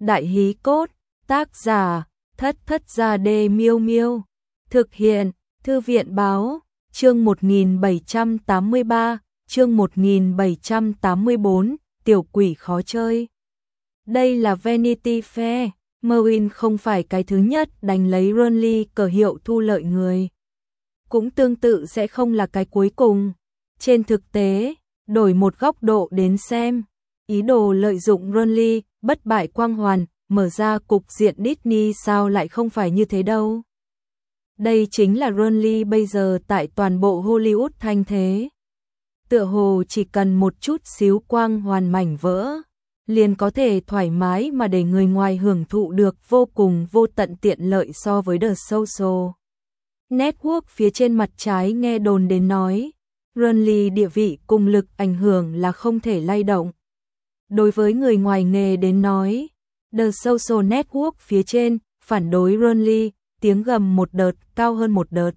Đại hí cốt, tác giả, Thất Thất Gia Đê Miêu Miêu. Thực hiện, Thư viện báo, chương 1783, chương 1784, tiểu quỷ khó chơi. Đây là Vanity Fair, Merwin không phải cái thứ nhất đánh lấy Burnley cờ hiệu thu lợi người. Cũng tương tự sẽ không là cái cuối cùng. Trên thực tế, đổi một góc độ đến xem, ý đồ lợi dụng Burnley, bất bại quang hoàn, mở ra cục diện Disney sao lại không phải như thế đâu. Đây chính là Burnley bây giờ tại toàn bộ Hollywood thanh thế. Tựa hồ chỉ cần một chút xíu quang hoàn mảnh vỡ, liền có thể thoải mái mà để người ngoài hưởng thụ được vô cùng vô tận tiện lợi so với The Social Network phía trên mặt trái nghe đồn đến nói. Burnley địa vị cùng lực ảnh hưởng là không thể lay động. Đối với người ngoài nghề đến nói, The Social Network phía trên phản đối Burnley, tiếng gầm một đợt cao hơn một đợt,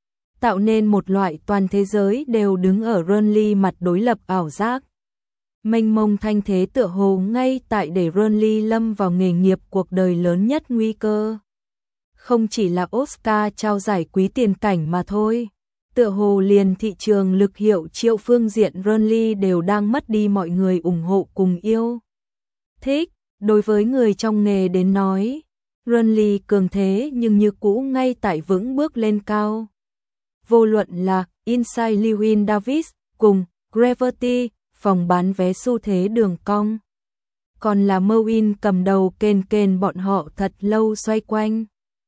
tạo nên một loại toàn thế giới đều đứng ở Burnley mặt đối lập ảo giác. Mênh mông thanh thế tựa hồ ngay tại để Burnley lâm vào nghề nghiệp cuộc đời lớn nhất nguy cơ. Không chỉ là Oscar trao giải quý tiền cảnh mà thôi, tựa hồ liền thị trường lực hiệu triệu phương diện Burnley đều đang mất đi mọi người ủng hộ cùng yêu thích. Đối với người trong nghề đến nói, Burnley cường thế nhưng như cũ ngay tại vững bước lên cao. Vô luận là Inside Llewyn Davis cùng Gravity, phòng bán vé xu thế đường cong, còn là Merwin cầm đầu kền bọn họ thật lâu xoay quanh.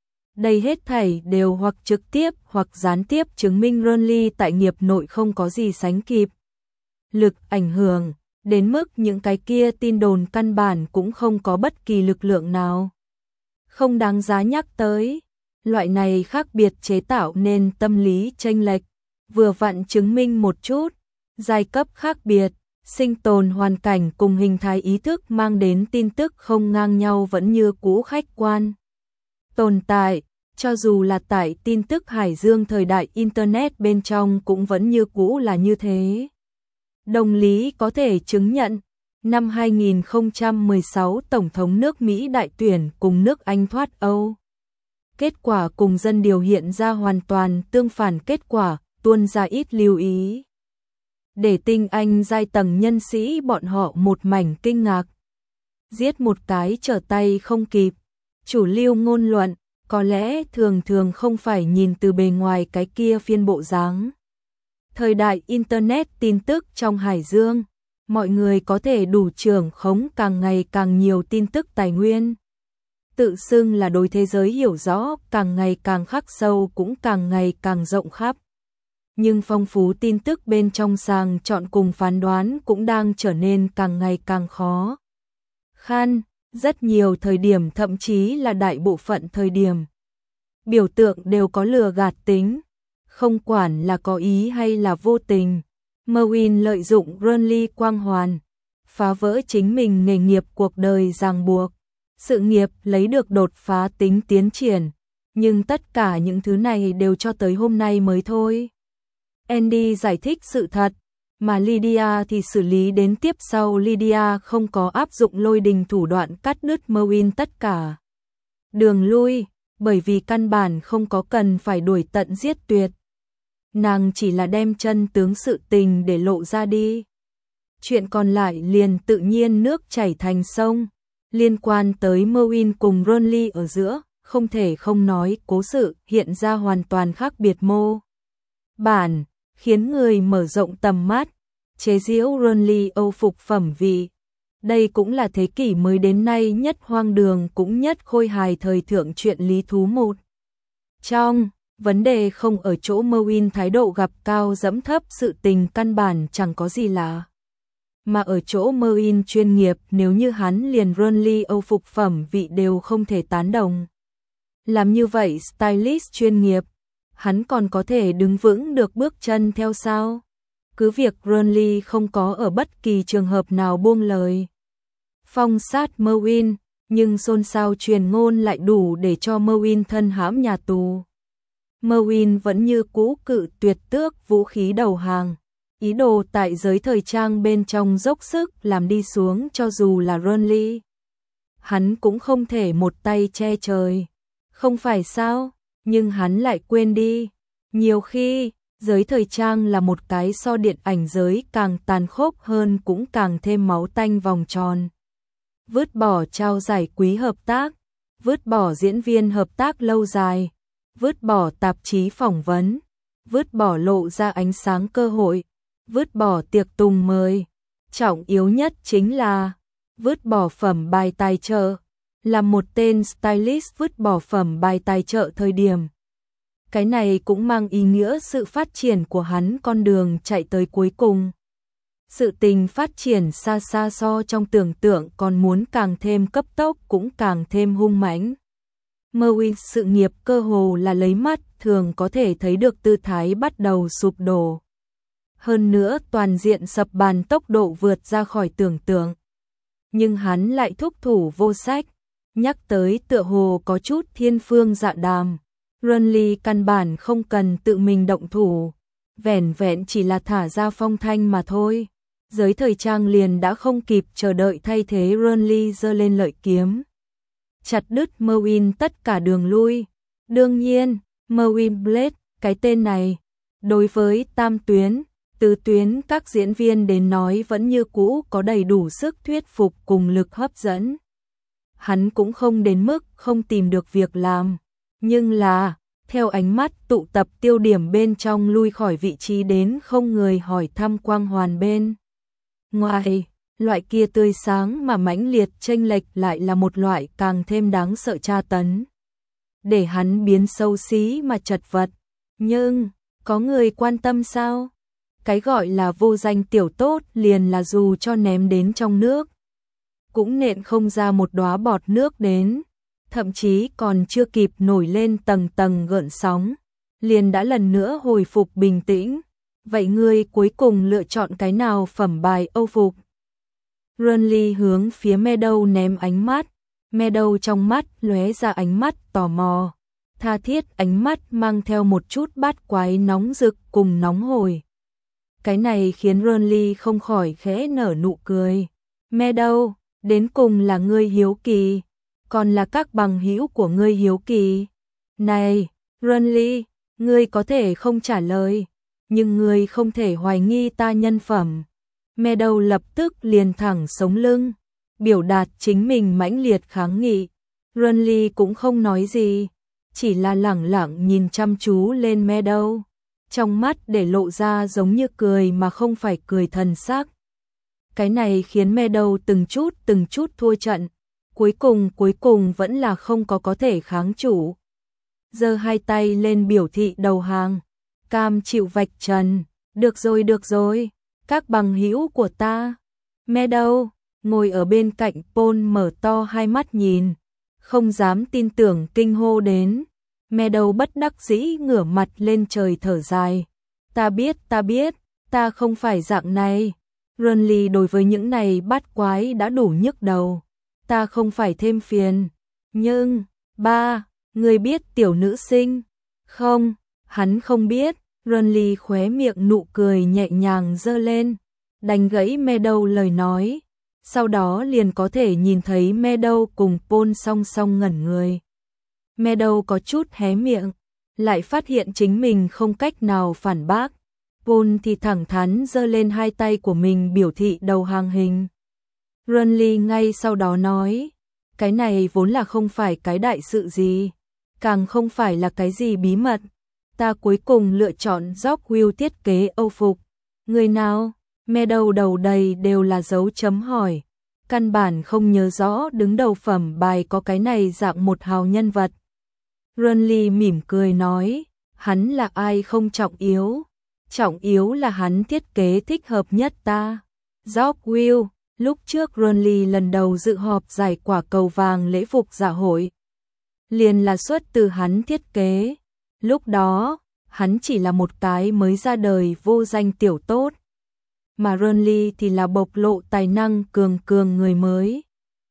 Đây hết thảy đều hoặc trực tiếp hoặc gián tiếp chứng minh Burnley tại nghiệp nội không có gì sánh kịp. Lực ảnh hưởng, đến mức những cái kia tin đồn căn bản cũng không có bất kỳ lực lượng nào. Không đáng giá nhắc tới, loại này khác biệt chế tạo nên tâm lý chênh lệch, vừa vặn chứng minh một chút, giai cấp khác biệt, sinh tồn hoàn cảnh cùng hình thái ý thức mang đến tin tức không ngang nhau vẫn như cũ khách quan tồn tại, cho dù là tại tin tức hải dương thời đại Internet bên trong cũng vẫn như cũ là như thế. Đồng lý có thể chứng nhận, năm 2016 Tổng thống nước Mỹ đại tuyển cùng nước Anh thoát Âu. Kết quả cùng dân điều hiện ra hoàn toàn tương phản kết quả, tuôn ra ít lưu ý. Để tinh Anh giai tầng nhân sĩ bọn họ một mảnh kinh ngạc. Giết một cái trở tay không kịp. Chủ lưu ngôn luận, có lẽ thường không phải nhìn từ bề ngoài cái kia phiên bộ dáng. Thời đại Internet tin tức trong hải dương, mọi người có thể đủ trưởng khống càng ngày càng nhiều tin tức tài nguyên. Tự xưng là đối thế giới hiểu rõ càng ngày càng khắc sâu cũng càng ngày càng rộng khắp. Nhưng phong phú tin tức bên trong sàng chọn cùng phán đoán cũng đang trở nên càng ngày càng khó khăn. Rất nhiều thời điểm thậm chí là đại bộ phận thời điểm, biểu tượng đều có lừa gạt tính, không quản là có ý hay là vô tình. Merwin lợi dụng Burnley quang hoàn, phá vỡ chính mình nghề nghiệp cuộc đời ràng buộc, sự nghiệp lấy được đột phá tính tiến triển, nhưng tất cả những thứ này đều cho tới hôm nay mới thôi. Andy giải thích sự thật, mà Lydia thì xử lý đến tiếp sau. Lydia không có áp dụng lôi đình thủ đoạn cắt đứt Merwin tất cả đường lui, bởi vì căn bản không có cần phải đuổi tận giết tuyệt. Nàng chỉ là đem chân tướng sự tình để lộ ra đi. Chuyện còn lại liền tự nhiên nước chảy thành sông. Liên quan tới Merwin cùng Burnley ở giữa, không thể không nói cố sự hiện ra hoàn toàn khác biệt mô bản, khiến người mở rộng tầm mắt, chế giễu Burnley Âu phục phẩm vị. Đây cũng là thế kỷ mới đến nay nhất hoang đường cũng nhất khôi hài thời thượng chuyện lý thú một. Trong, vấn đề không ở chỗ Merwin thái độ gặp cao dẫm thấp sự tình căn bản chẳng có gì lạ, mà ở chỗ Merwin chuyên nghiệp. Nếu như hắn liền Burnley Âu phục phẩm vị đều không thể tán đồng, làm như vậy stylist chuyên nghiệp, hắn còn có thể đứng vững được bước chân theo sao? Cứ việc Burnley không có ở bất kỳ trường hợp nào buông lời phong sát Merwin, nhưng xôn xao truyền ngôn lại đủ để cho Merwin thân hãm nhà tù. Merwin vẫn như cũ cự tuyệt tước vũ khí đầu hàng, ý đồ tại giới thời trang bên trong dốc sức làm đi xuống cho dù là Burnley. hắn cũng không thể một tay che trời. Không phải sao? Nhưng hắn lại quên đi. Nhiều khi, giới thời trang là một cái so điện ảnh giới càng tàn khốc hơn cũng càng thêm máu tanh vòng tròn. Vứt bỏ trao giải quý hợp tác, vứt bỏ diễn viên hợp tác lâu dài, vứt bỏ tạp chí phỏng vấn, vứt bỏ lộ ra ánh sáng cơ hội, vứt bỏ tiệc tùng mời. Trọng yếu nhất chính là vứt bỏ phẩm bài tài trợ. Là một tên stylist vứt bỏ phẩm bài tài trợ thời điểm. Cái này cũng mang ý nghĩa sự phát triển của hắn con đường chạy tới cuối cùng. Sự tình phát triển xa xa so trong tưởng tượng, còn muốn càng thêm cấp tốc cũng càng thêm hung mãnh. Merwin sự nghiệp cơ hồ là lấy mắt thường có thể thấy được tư thái bắt đầu sụp đổ. Hơn nữa toàn diện sập bàn tốc độ vượt ra khỏi tưởng tượng. Nhưng hắn lại thúc thủ vô sách, nhắc tới tựa hồ có chút thiên phương dạ đàm. Runley căn bản không cần tự mình động thủ, vẻn vẹn chỉ là thả ra phong thanh mà thôi. Giới thời trang liền đã không kịp chờ đợi thay thế Runley giơ lên lợi kiếm. Chặt đứt Merwin tất cả đường lui. Đương nhiên, Merwin Blade, cái tên này, đối với tam tuyến, tứ tuyến các diễn viên đến nói vẫn như cũ có đầy đủ sức thuyết phục cùng lực hấp dẫn. Hắn cũng không đến mức không tìm được việc làm. Nhưng là, theo ánh mắt tụ tập tiêu điểm bên trong lui khỏi vị trí đến không người hỏi thăm quang hoàn bên ngoài, loại kia tươi sáng mà mãnh liệt chênh lệch lại là một loại càng thêm đáng sợ tra tấn. Để hắn biến xấu xí mà chật vật. Nhưng, có người quan tâm sao? Cái gọi là vô danh tiểu tốt liền là dù cho ném đến trong nước, cũng nện không ra một đóa bọt nước đến. Thậm chí còn chưa kịp nổi lên tầng tầng gợn sóng, liền đã lần nữa hồi phục bình tĩnh. Vậy ngươi cuối cùng lựa chọn cái nào phẩm bài Âu phục? Runley hướng phía Meadow ném ánh mắt. Meadow trong mắt lóe ra ánh mắt tò mò, tha thiết, ánh mắt mang theo một chút bát quái nóng rực cùng nóng hổi. Cái này khiến Runley không khỏi khẽ nở nụ cười. Meadow, đến cùng là ngươi hiếu kỳ, còn là các bằng hữu của ngươi hiếu kỳ. Này, Runley, ngươi có thể không trả lời, nhưng ngươi không thể hoài nghi ta nhân phẩm. Meadow lập tức liền thẳng sống lưng, biểu đạt chính mình mãnh liệt kháng nghị. Runley cũng không nói gì, chỉ là lẳng lặng nhìn chăm chú lên Meadow, trong mắt để lộ ra giống như cười mà không phải cười thần sắc. Cái này khiến Meadow từng chút thua trận. Cuối cùng vẫn là không có thể kháng chủ. Giơ hai tay lên biểu thị đầu hàng, cam chịu vạch trần. Được rồi, các bằng hữu của ta. Meadow ngồi ở bên cạnh Paul mở to hai mắt nhìn, không dám tin tưởng kinh hô đến. Meadow bất đắc dĩ ngửa mặt lên trời thở dài. Ta biết, ta không phải dạng này. Runley đối với những này bát quái đã đủ nhức đầu. Ta không phải thêm phiền. Nhưng, ba, người biết tiểu nữ sinh? Không, hắn không biết. Runley khóe miệng nụ cười nhẹ nhàng giơ lên, đánh gãy Meadow lời nói. Sau đó liền có thể nhìn thấy Meadow cùng Paul song song ngẩn người. Meadow có chút hé miệng, lại phát hiện chính mình không cách nào phản bác. Paul thì thẳng thắn giơ lên hai tay của mình biểu thị đầu hàng hình. Runley ngay sau đó nói, cái này vốn là không phải cái đại sự gì, càng không phải là cái gì bí mật. Ta cuối cùng lựa chọn Jockwell thiết kế Âu phục. Người nào? Meadow đầu đầy đều là dấu chấm hỏi. Căn bản không nhớ rõ đứng đầu phẩm bài có cái này dạng một hào nhân vật. Runley mỉm cười nói, hắn là ai không trọng yếu. Trọng yếu là hắn thiết kế thích hợp nhất ta. Jockwell. Lúc trước Runley lần đầu dự họp giải quả cầu vàng lễ phục dạ hội, liền là xuất từ hắn thiết kế. Lúc đó, hắn chỉ là một cái mới ra đời vô danh tiểu tốt, mà Runley thì là bộc lộ tài năng cường người mới.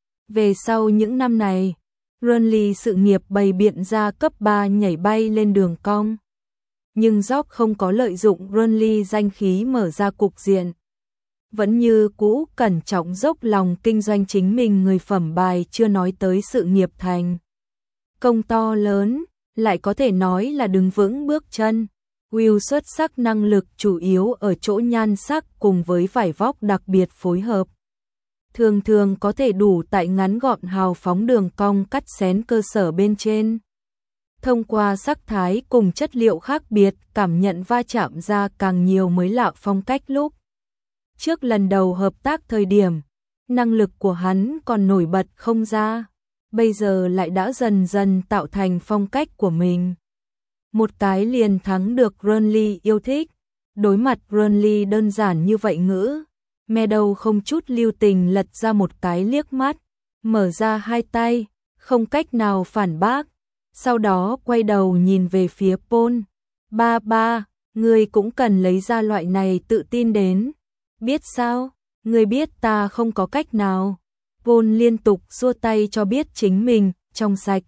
Về sau những năm này, Runley sự nghiệp bày biện ra cấp 3 nhảy bay lên đường cong. Nhưng Jock không có lợi dụng Runley danh khí mở ra cục diện. vẫn như cũ cẩn trọng dốc lòng kinh doanh chính mình người phẩm bài, chưa nói tới sự nghiệp thành công to lớn, lại có thể nói là đứng vững bước chân. Will xuất sắc, năng lực chủ yếu ở chỗ nhan sắc cùng với vải vóc đặc biệt phối hợp. Thường thường có thể đủ tại ngắn gọn hào phóng đường cong cắt xén cơ sở bên trên. Thông qua sắc thái cùng chất liệu khác biệt, cảm nhận va chạm ra càng nhiều mới lạ phong cách lúc trước lần đầu hợp tác thời điểm. Năng lực của hắn còn nổi bật không ra, bây giờ lại đã dần dần tạo thành phong cách của mình. Một cái liền thắng được Burnley yêu thích. Đối mặt Burnley đơn giản như vậy ngữ, Meadow không chút lưu tình lật ra một cái liếc mắt, mở ra hai tay, không cách nào phản bác. Sau đó quay đầu nhìn về phía Paul. Ba, ngươi cũng cần lấy ra loại này tự tin đến. Biết sao, ngươi biết ta không có cách nào. Paul liên tục xua tay cho biết chính mình trong sạch.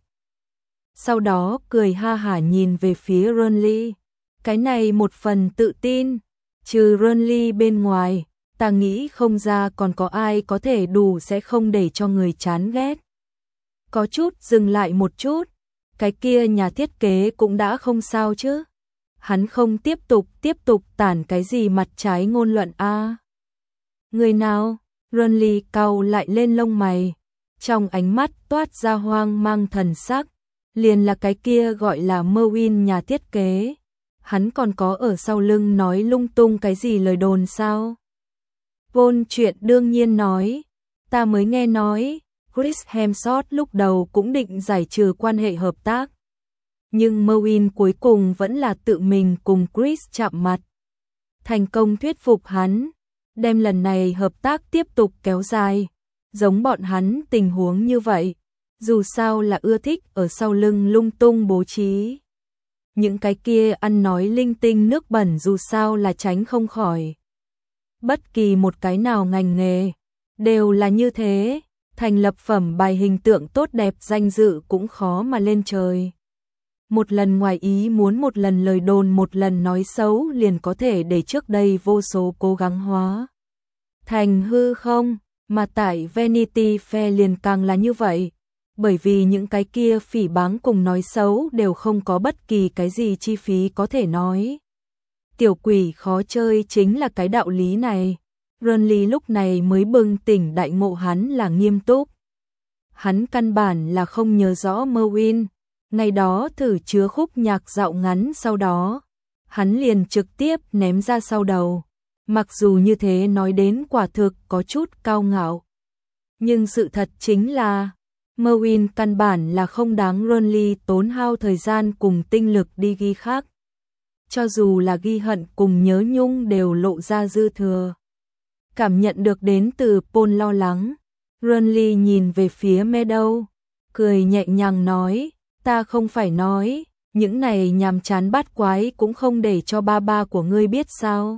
Sau đó cười ha hả nhìn về phía Burnley. Cái này một phần tự tin, trừ Burnley bên ngoài, ta nghĩ không ra còn có ai có thể đủ sẽ không để cho người chán ghét. Có chút dừng lại một chút, cái kia nhà thiết kế cũng đã không sao chứ. Hắn không tiếp tục tản cái gì mặt trái ngôn luận a. Người nào? Burnley cau lại lên lông mày, trong ánh mắt toát ra hoang mang thần sắc. Liền là cái kia gọi là Merwin nhà thiết kế. Hắn còn có ở sau lưng nói lung tung cái gì lời đồn sao? Paul chuyện đương nhiên nói, ta mới nghe nói, Chris Hemsworth lúc đầu cũng định giải trừ quan hệ hợp tác. Nhưng Merwin cuối cùng vẫn là tự mình cùng Chris chạm mặt. Thành công thuyết phục hắn, đem lần này hợp tác tiếp tục kéo dài. Giống bọn hắn tình huống như vậy, dù sao là ưa thích ở sau lưng lung tung bố trí. Những cái kia ăn nói linh tinh nước bẩn dù sao là tránh không khỏi. Bất kỳ một cái nào ngành nghề, đều là như thế, thành lập phẩm bài hình tượng tốt đẹp danh dự cũng khó mà lên trời. Một lần ngoài ý muốn, một lần lời đồn, một lần nói xấu liền có thể để trước đây vô số cố gắng hóa thành hư không, mà tại Vanity Fair liền càng là như vậy. Bởi vì những cái kia phỉ báng cùng nói xấu đều không có bất kỳ cái gì chi phí có thể nói. Tiểu quỷ khó chơi chính là cái đạo lý này. Burnley lúc này mới bừng tỉnh đại ngộ, hắn là nghiêm túc. Hắn căn bản là không nhớ rõ Merwin. Ngày đó thử chứa khúc nhạc dạo ngắn, sau đó hắn liền trực tiếp ném ra sau đầu. Mặc dù như thế nói đến quả thực có chút cao ngạo, nhưng sự thật chính là Merwin căn bản là không đáng Burnley tốn hao thời gian cùng tinh lực đi ghi khác. Cho dù là ghi hận cùng nhớ nhung đều lộ ra dư thừa. Cảm nhận được đến từ Paul lo lắng, Burnley nhìn về phía Meadow, cười nhẹ nhàng nói, ta không phải nói, những này nhàm chán bát quái cũng không để cho ba của ngươi biết sao.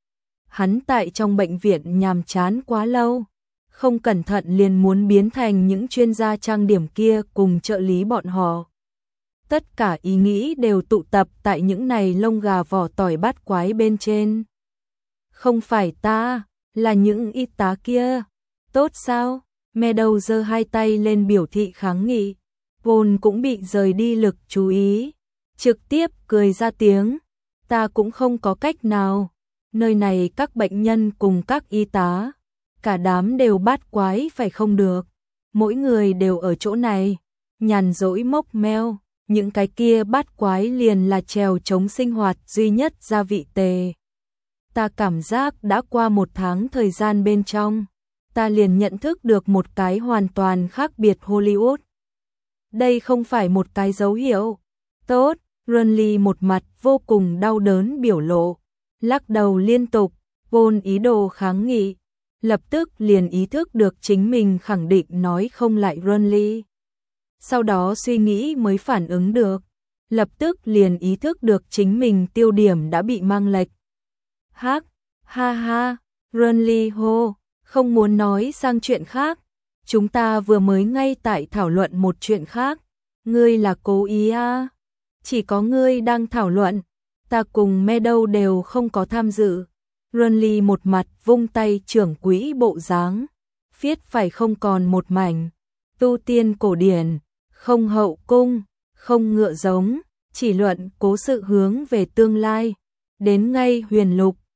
Hắn tại trong bệnh viện nhàm chán quá lâu, không cẩn thận liền muốn biến thành những chuyên gia trang điểm kia cùng trợ lý bọn họ. Tất cả ý nghĩ đều tụ tập tại những này lông gà vỏ tỏi bát quái bên trên. Không phải ta, là những y tá kia. Tốt sao? Meadow giơ hai tay lên biểu thị kháng nghị. Paul cũng bị rời đi lực chú ý, trực tiếp cười ra tiếng. Ta cũng không có cách nào. Nơi này các bệnh nhân cùng các y tá, cả đám đều bát quái phải không được. Mỗi người đều ở chỗ này, nhàn rỗi mốc meo. Những cái kia bát quái liền là trèo chống sinh hoạt duy nhất gia vị tề. Ta cảm giác đã qua một tháng thời gian bên trong, ta liền nhận thức được một cái hoàn toàn khác biệt Hollywood. Đây không phải một cái dấu hiệu tốt. Burnley một mặt vô cùng đau đớn biểu lộ, lắc đầu liên tục. Paul ý đồ kháng nghị, lập tức liền ý thức được chính mình khẳng định nói không lại Burnley. Sau đó suy nghĩ mới phản ứng được, lập tức liền ý thức được chính mình tiêu điểm đã bị mang lệch. Ha ha, Burnley hô, không muốn nói sang chuyện khác. Chúng ta vừa mới ngay tại thảo luận một chuyện khác. Ngươi là cố ý à? Chỉ có ngươi đang thảo luận, ta cùng Meadow đều không có tham dự. Runly một mặt vung tay trưởng quỹ bộ dáng, viết phải không còn một mảnh, tu tiên cổ điển, không hậu cung, không ngựa giống, chỉ luận cố sự hướng về tương lai, đến ngay huyền lục,